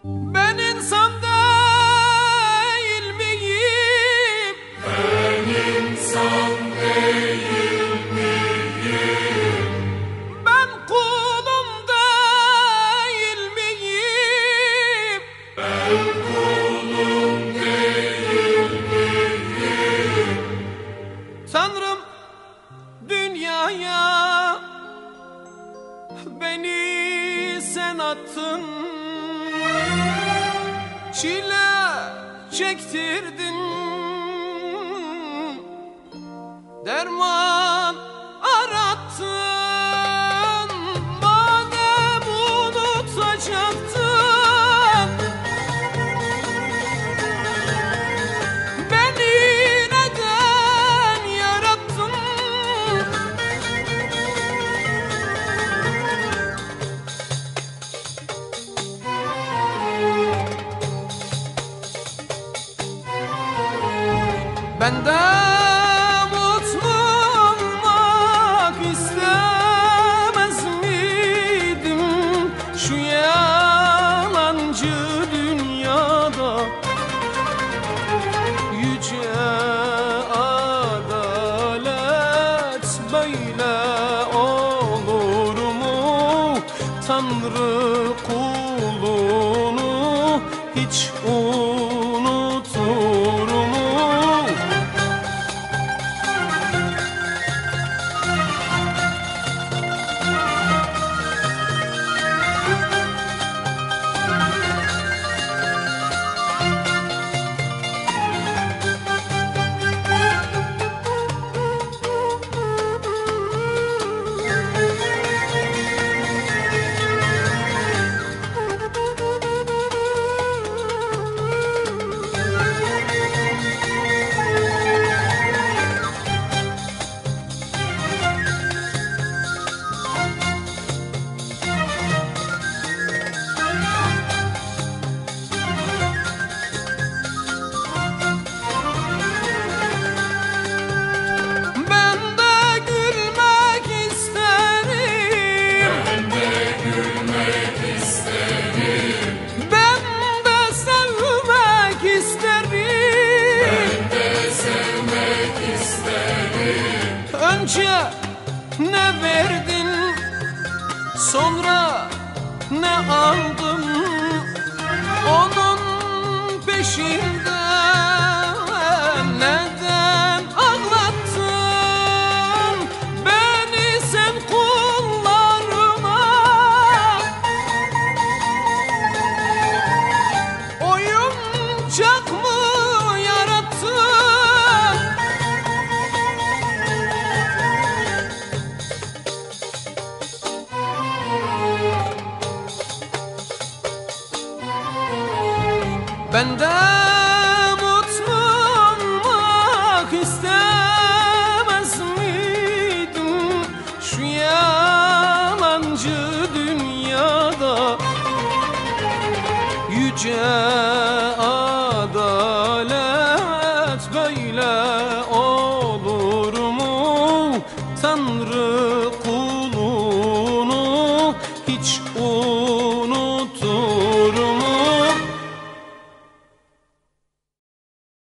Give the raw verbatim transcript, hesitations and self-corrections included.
Ben insan değil miyim? Ben insan değil miyim? Ben kulum değil miyim? Ben kulum değil miyim? Tanrım dünyaya beni sen attın, çile çektirdin, derman arattın. Madem unutacaktın, beni neden yarattın? Ben de mutlu olmak istemez miydim şu yalancı dünyada? Yüce adalet böyle olur mu? Tanrı kulunu hiç unutur mu? Önce ne verdin, sonra ne aldın? Onun peşinde neden ağlattın beni sen kullarına? Oyuncak mı yarattın? Ben de mutlu olmak istemez miydim şu yalancı dünyada? Yüce adalet böyle olur mu? Tanrı kulunu hiç